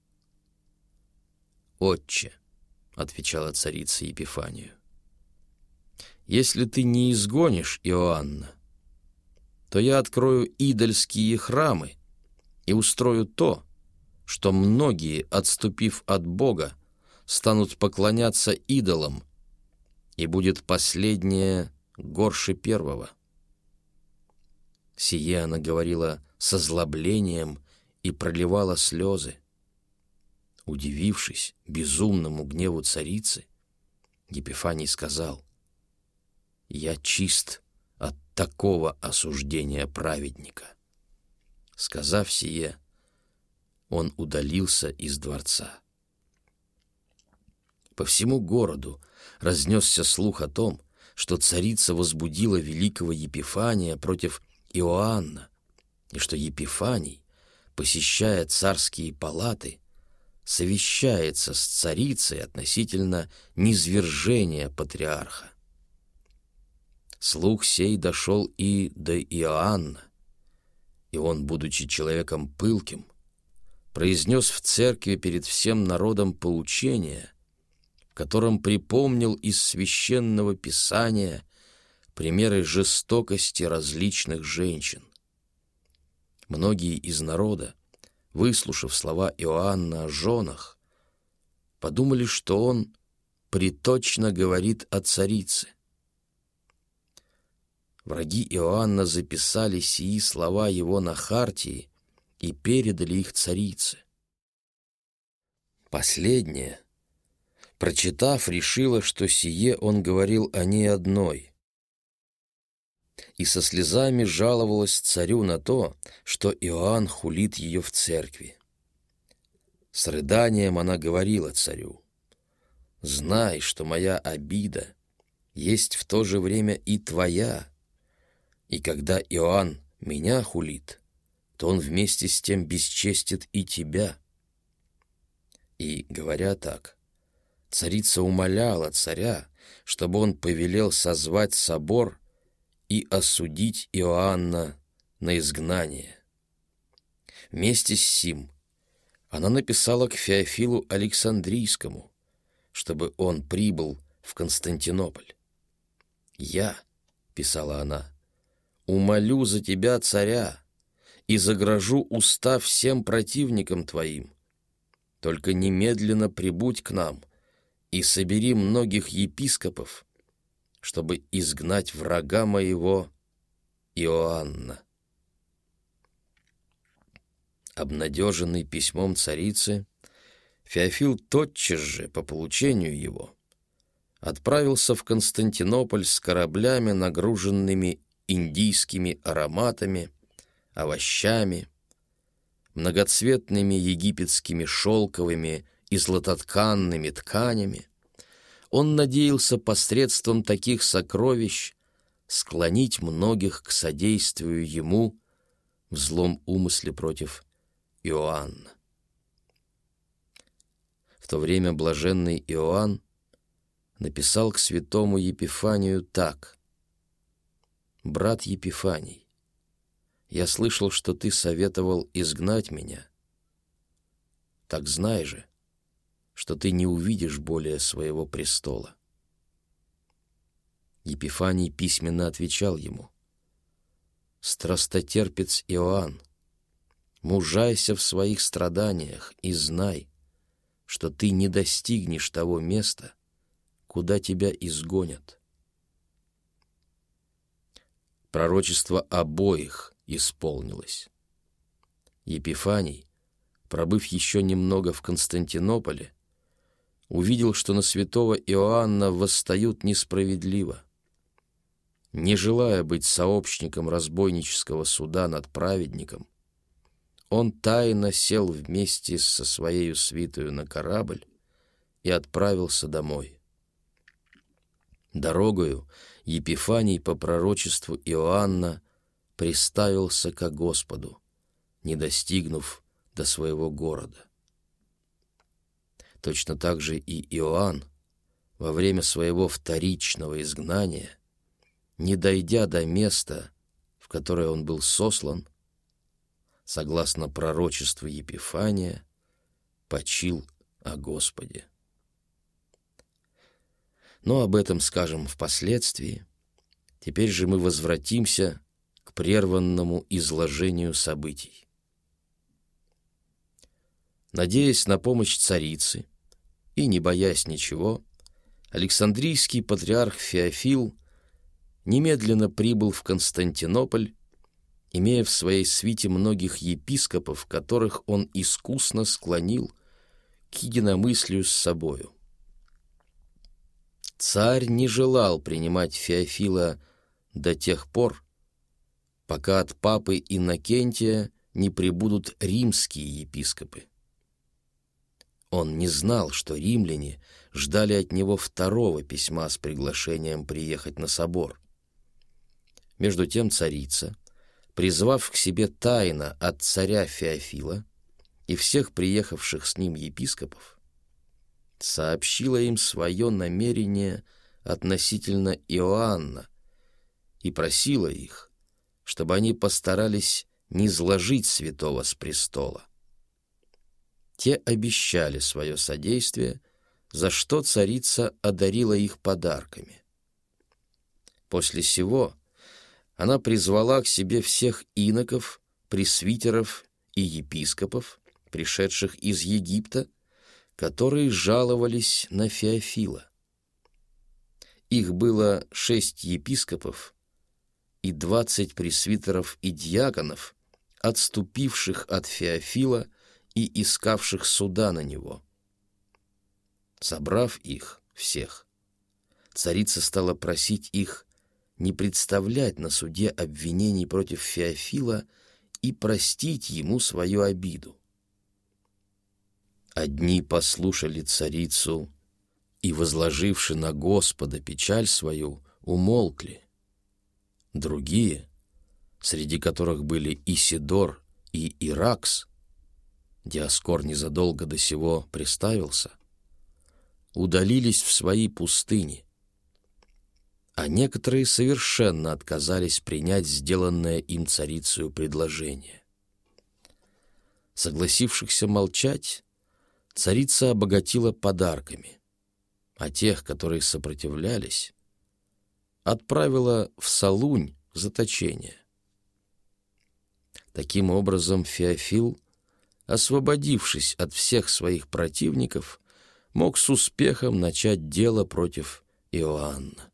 «Отче», — отвечала царица Епифанию, — «если ты не изгонишь Иоанна, то я открою идольские храмы и устрою то, что многие, отступив от Бога, станут поклоняться идолам, и будет последнее горше первого». Сие она говорила с озлоблением и проливала слезы. Удивившись безумному гневу царицы, Епифаний сказал: «Я чист от такого осуждения праведника». Сказав сие, он удалился из дворца. По всему городу разнесся слух о том, что царица возбудила великого Епифания против Иоанна, и что Епифаний, посещая царские палаты, совещается с царицей относительно низвержения патриарха. Слух сей дошел и до Иоанна, и он, будучи человеком пылким, произнес в церкви перед всем народом поучение, в котором припомнил из священного писания примеры жестокости различных женщин. Многие из народа, выслушав слова Иоанна о женах, подумали, что он приточно говорит о царице. Враги Иоанна записали сии слова его на хартии и передали их царице. Последняя, прочитав, решила, что сие он говорил о ней одной, и со слезами жаловалась царю на то, что Иоанн хулит ее в церкви. С рыданием она говорила царю: «Знай, что моя обида есть в то же время и твоя, и когда Иоанн меня хулит, то он вместе с тем бесчестит и тебя». И, говоря так, царица умоляла царя, чтобы он повелел созвать собор и осудить Иоанна на изгнание. Вместе с сим она написала к Феофилу Александрийскому, чтобы он прибыл в Константинополь. «Я, писала она, — «умолю за тебя царя и загражу уста всем противникам твоим. Только немедленно прибудь к нам и собери многих епископов, чтобы изгнать врага моего Иоанна». Обнадеженный письмом царицы, Феофил тотчас же, по получению его, отправился в Константинополь с кораблями, нагруженными индийскими ароматами, овощами, многоцветными египетскими шелковыми и златотканными тканями. Он надеялся посредством таких сокровищ склонить многих к содействию ему в злом умысле против Иоанна. В то время блаженный Иоанн написал к святому Епифанию так: «Брат Епифаний, я слышал, что ты советовал изгнать меня. Так знай же, что ты не увидишь более своего престола». Епифаний письменно отвечал ему: «Страстотерпец Иоанн, мужайся в своих страданиях и знай, что ты не достигнешь того места, куда тебя изгонят». Пророчество обоих исполнилось. Епифаний, пробыв еще немного в Константинополе, увидел, что на святого Иоанна восстают несправедливо. Не желая быть сообщником разбойнического суда над праведником, он тайно сел вместе со своей свитою на корабль и отправился домой. Дорогою Епифаний по пророчеству Иоанна приставился ко Господу, не достигнув до своего города. Точно так же и Иоанн во время своего вторичного изгнания, не дойдя до места, в которое он был сослан, согласно пророчеству Епифания, почил о Господе. Но об этом скажем впоследствии. Теперь же мы возвратимся к прерванному изложению событий. Надеясь на помощь царицы и не боясь ничего, Александрийский патриарх Феофил немедленно прибыл в Константинополь, имея в своей свите многих епископов, которых он искусно склонил к единомыслию с собою. Царь не желал принимать Феофила до тех пор, пока от папы Иннокентия не прибудут римские епископы. Он не знал, что римляне ждали от него второго письма с приглашением приехать на собор. Между тем царица, призвав к себе тайно от царя Феофила и всех приехавших с ним епископов, сообщила им свое намерение относительно Иоанна и просила их, чтобы они постарались низложить святого с престола. Те обещали свое содействие, за что царица одарила их подарками. После сего она призвала к себе всех иноков, пресвитеров и епископов, пришедших из Египта, которые жаловались на Феофила. Их было 6 епископов и 20 пресвитеров и диаконов, отступивших от Феофила и искавших суда на него. Собрав их всех, царица стала просить их не представлять на суде обвинений против Феофила и простить ему свою обиду. Одни послушали царицу и, возложивши на Господа печаль свою, умолкли. Другие, среди которых были Исидор и Иракс, Диоскор незадолго до сего приставился, удалились в свои пустыни, а некоторые совершенно отказались принять сделанное им царицею предложение. Согласившихся молчать, царица обогатила подарками, а тех, которые сопротивлялись, отправила в Солунь в заточение. Таким образом, Феофил, освободившись от всех своих противников, мог с успехом начать дело против Иоанна.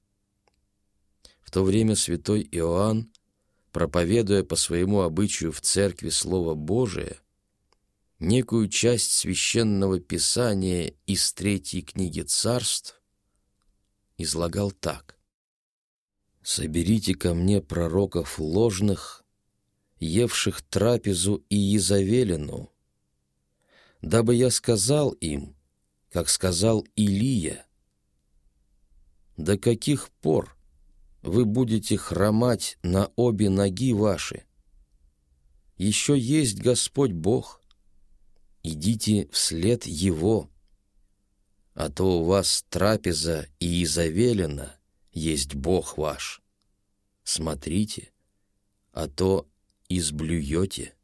В то время святой Иоанн, проповедуя по своему обычаю в церкви Слово Божие, некую часть священного писания из Третьей книги Царств излагал так: «Соберите ко мне пророков ложных, евших трапезу и Иезавелину, дабы я сказал им, как сказал Илия: до каких пор вы будете хромать на обе ноги ваши? Еще есть Господь Бог, идите вслед Его, а то у вас трапеза и Иезавелина есть Бог ваш. Смотрите, а то изблюете».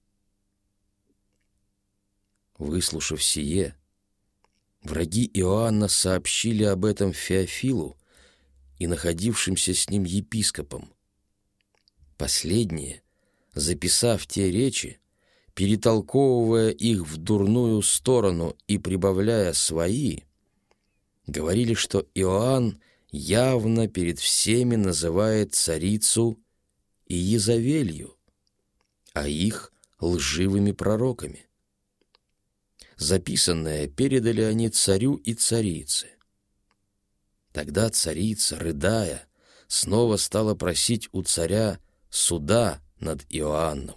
Выслушав сие, враги Иоанна сообщили об этом Феофилу и находившимся с ним епископам. Последние, записав те речи, перетолковывая их в дурную сторону и прибавляя свои, говорили, что Иоанн явно перед всеми называет царицу Иезавелью, а их лживыми пророками. Записанное передали они царю и царице. Тогда царица, рыдая, снова стала просить у царя суда над Иоанном.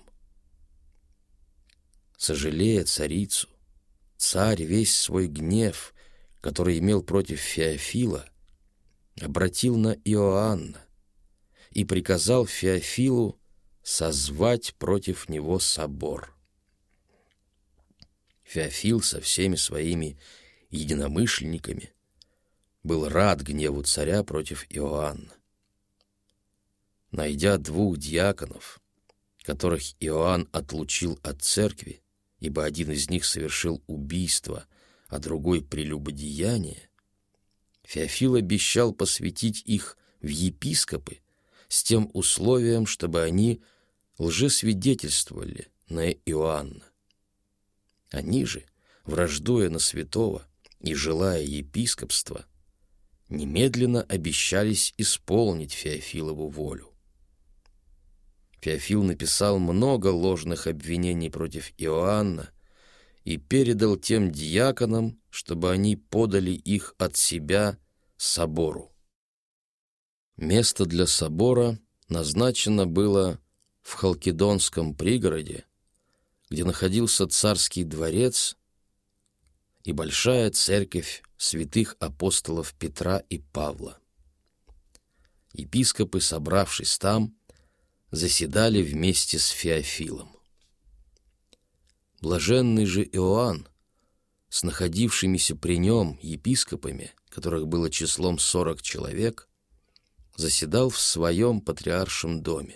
Сожалея царицу, царь весь свой гнев, который имел против Феофила, обратил на Иоанна и приказал Феофилу созвать против него собор. Феофил со всеми своими единомышленниками был рад гневу царя против Иоанна. Найдя 2 диаконов, которых Иоанн отлучил от церкви, ибо один из них совершил убийство, а другой — прелюбодеяние, Феофил обещал посвятить их в епископы с тем условием, чтобы они лжесвидетельствовали на Иоанна. Они же, враждуя на святого и желая епископства, немедленно обещались исполнить Феофилову волю. Феофил написал много ложных обвинений против Иоанна и передал тем диаконам, чтобы они подали их от себя собору. Место для собора назначено было в Халкидонском пригороде, где находился царский дворец и большая церковь святых апостолов Петра и Павла. Епископы, собравшись там, заседали вместе с Феофилом. Блаженный же Иоанн с находившимися при нем епископами, которых было числом 40 человек, заседал в своем патриаршем доме.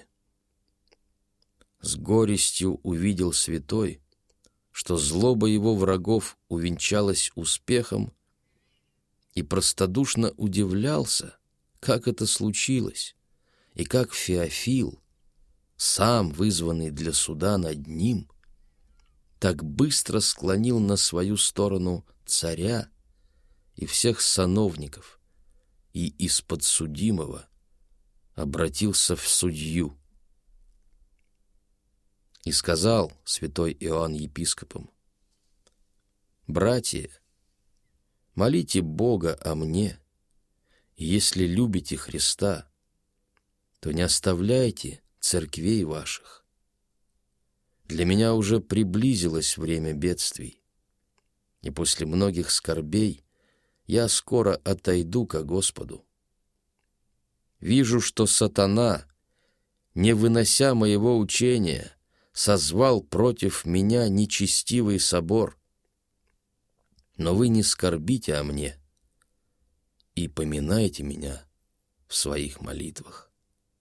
С горестью увидел святой, что злоба его врагов увенчалась успехом, и простодушно удивлялся, как это случилось, и как Феофил, сам вызванный для суда над ним, так быстро склонил на свою сторону царя и всех сановников, и из подсудимого обратился в судью. И сказал святой Иоанн епископам: «Братья, молите Бога о мне, и если любите Христа, то не оставляйте церквей ваших. Для меня уже приблизилось время бедствий, и после многих скорбей я скоро отойду ко Господу. Вижу, что сатана, не вынося моего учения, созвал против меня нечестивый собор. Но вы не скорбите о мне и поминайте меня в своих молитвах».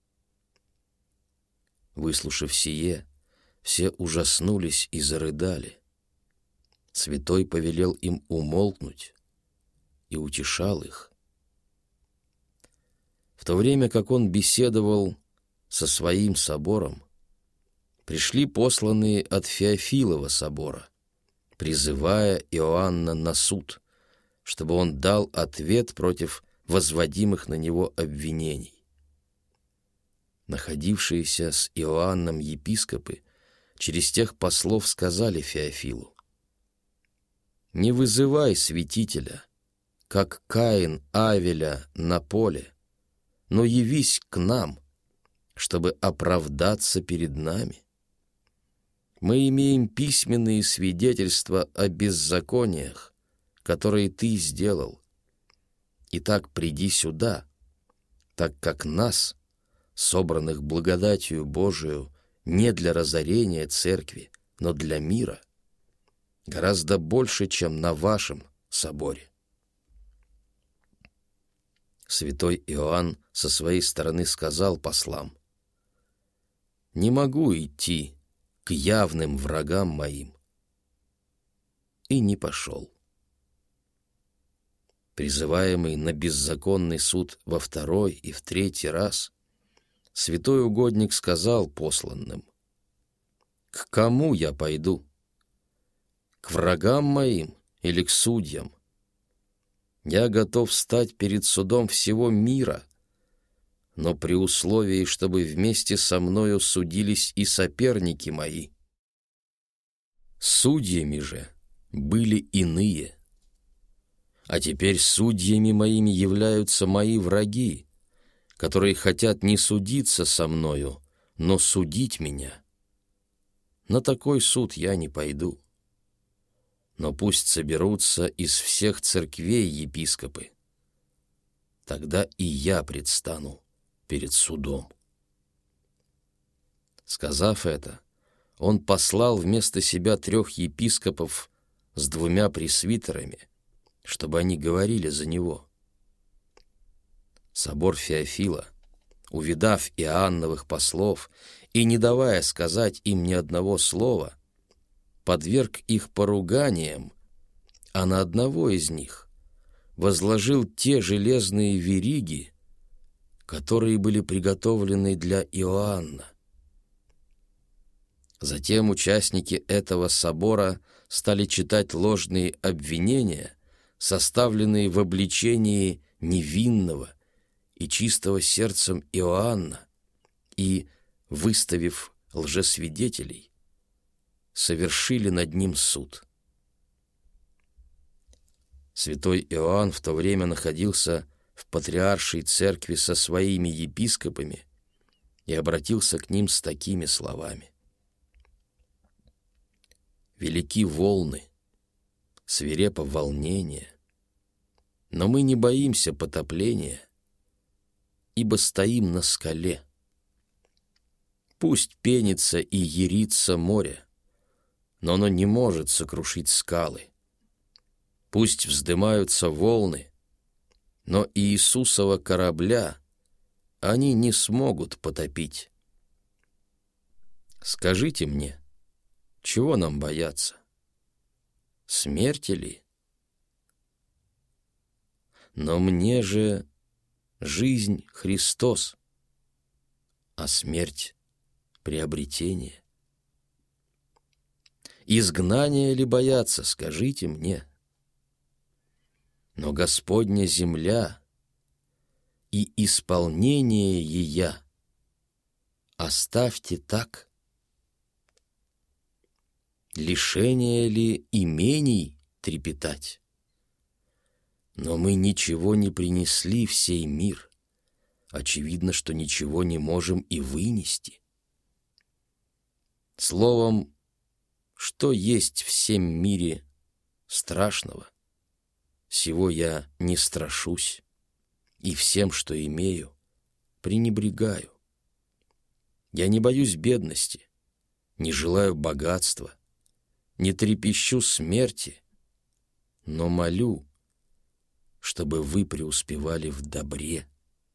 Выслушав сие, все ужаснулись и зарыдали. Святой повелел им умолкнуть и утешал их. В то время как он беседовал со своим собором, пришли посланные от Феофилова собора, призывая Иоанна на суд, чтобы он дал ответ против возводимых на него обвинений. Находившиеся с Иоанном епископы через тех послов сказали Феофилу: «Не вызывай святителя, как Каин Авеля на поле, но явись к нам, чтобы оправдаться перед нами. Мы имеем письменные свидетельства о беззакониях, которые ты сделал. Итак, приди сюда, так как нас, собранных благодатью Божию, не для разорения церкви, но для мира, гораздо больше, чем на вашем соборе». Святой Иоанн со своей стороны сказал послам: «Не могу идти к явным врагам моим», и не пошел. Призываемый на беззаконный суд во второй и в третий раз, святой угодник сказал посланным: «К кому я пойду? К врагам моим или к судьям? Я готов стать перед судом всего мира, но при условии, чтобы вместе со мною судились и соперники мои». Судьями же были иные. А теперь судьями моими являются мои враги, которые хотят не судиться со мною, но судить меня. На такой суд я не пойду. Но пусть соберутся из всех церквей епископы. Тогда и я предстану перед судом. Сказав это, он послал вместо себя 3 епископов с 2 пресвитерами, чтобы они говорили за него. Собор Феофила, увидав Иоанновых послов и не давая сказать им ни одного слова, подверг их поруганиям, а на одного из них возложил те железные вериги, которые были приготовлены для Иоанна. Затем участники этого собора стали читать ложные обвинения, составленные в обличении невинного и чистого сердцем Иоанна, и, выставив лжесвидетелей, совершили над ним суд. Святой Иоанн в то время находился в патриаршей церкви со своими епископами и обратился к ним с такими словами: «Велики волны, свирепо волнение, но мы не боимся потопления, ибо стоим на скале. Пусть пенится и ярится море, но оно не может сокрушить скалы. Пусть вздымаются волны, но Иисусова корабля они не смогут потопить. Скажите мне, чего нам бояться? Смерти ли? Но мне же жизнь Христос, а смерть — приобретение. Изгнание ли бояться, скажите мне? Но Господня земля и исполнение ея оставьте так. Лишение ли имений трепетать? Но мы ничего не принесли в сей мир. Очевидно, что ничего не можем и вынести. Словом, что есть в сем мире страшного, сего я не страшусь, и всем, что имею, пренебрегаю. Я не боюсь бедности, не желаю богатства, не трепещу смерти, но молю, чтобы вы преуспевали в добре».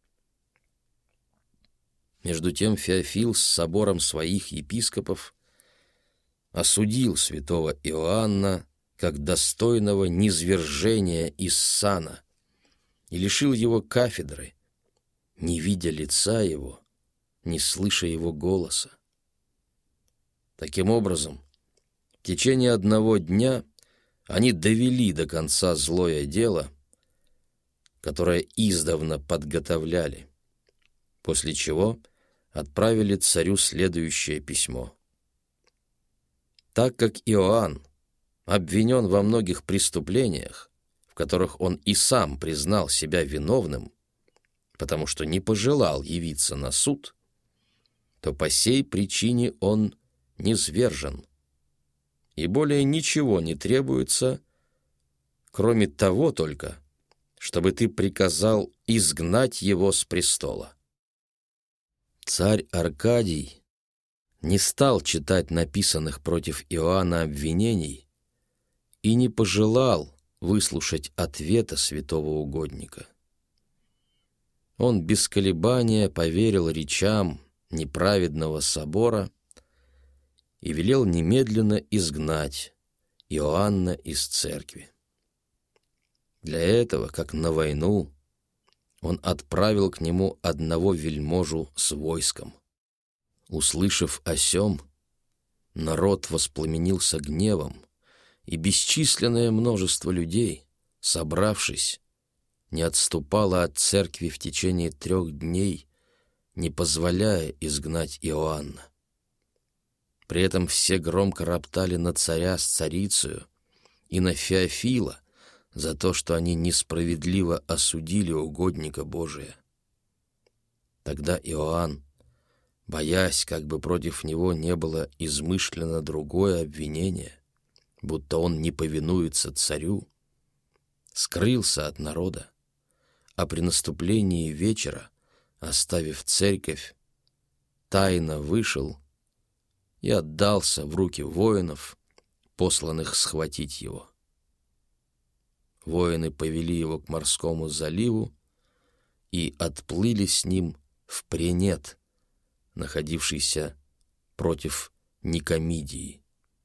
Между тем Феофил с собором своих епископов осудил святого Иоанна как достойного низвержения из сана и лишил его кафедры, не видя лица его, не слыша его голоса. Таким образом, в течение одного дня они довели до конца злое дело, которое издавна подготовляли, после чего отправили царю следующее письмо. Так как Иоанн обвинен во многих преступлениях, в которых он и сам признал себя виновным, потому что не пожелал явиться на суд, то по сей причине он низвержен, и более ничего не требуется, кроме того только, чтобы ты приказал изгнать его с престола. Царь Аркадий не стал читать написанных против Иоанна обвинений и не пожелал выслушать ответа святого угодника. Он без колебания поверил речам неправедного собора и велел немедленно изгнать Иоанна из церкви. Для этого, как на войну, он отправил к нему одного вельможу с войском. Услышав о сем, народ воспламенился гневом, и бесчисленное множество людей, собравшись, не отступало от церкви в течение 3 дней, не позволяя изгнать Иоанна. При этом все громко роптали на царя с царицею и на Феофила за то, что они несправедливо осудили угодника Божия. Тогда Иоанн, боясь, как бы против него не было измышлено другое обвинение, будто он не повинуется царю, скрылся от народа, а при наступлении вечера, оставив церковь, тайно вышел и отдался в руки воинов, посланных схватить его. Воины повели его к морскому заливу и отплыли с ним в Пренет, находившийся против Никомидии.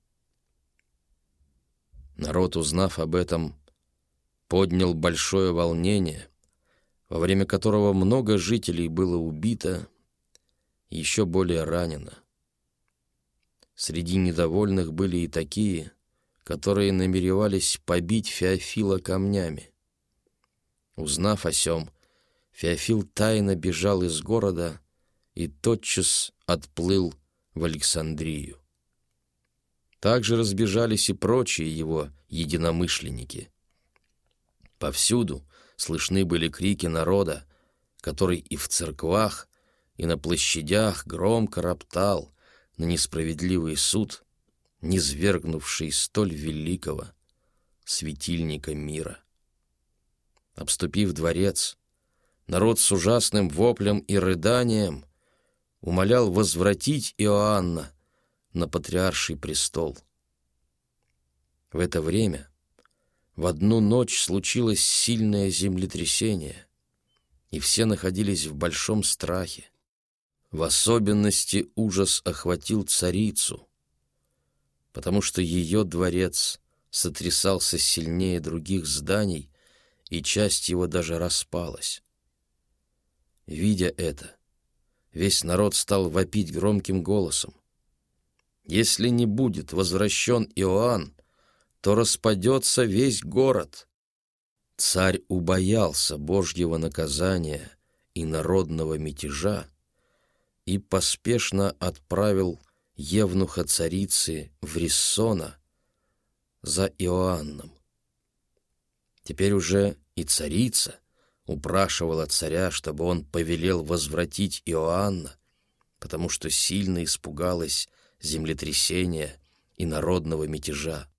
Народ, узнав об этом, поднял большое волнение, во время которого много жителей было убито и еще более ранено. Среди недовольных были и такие, которые намеревались побить Феофила камнями. Узнав о сем, Феофил тайно бежал из города и тотчас отплыл в Александрию. Также разбежались и прочие его единомышленники. Повсюду слышны были крики народа, который и в церквах, и на площадях громко роптал на несправедливый суд, низвергнувший столь великого светильника мира. Обступив дворец, народ с ужасным воплем и рыданием умолял возвратить Иоанна на патриарший престол. В это время в одну ночь случилось сильное землетрясение, и все находились в большом страхе. В особенности ужас охватил царицу, потому что ее дворец сотрясался сильнее других зданий, и часть его даже распалась. Видя это, весь народ стал вопить громким голосом: «Если не будет возвращен Иоанн, то распадется весь город». Царь убоялся Божьего наказания и народного мятежа и поспешно отправил евнуха царицы в Риссона за Иоанном. Теперь уже и царица упрашивала царя, чтобы он повелел возвратить Иоанна, потому что сильно испугалась землетрясения и народного мятежа.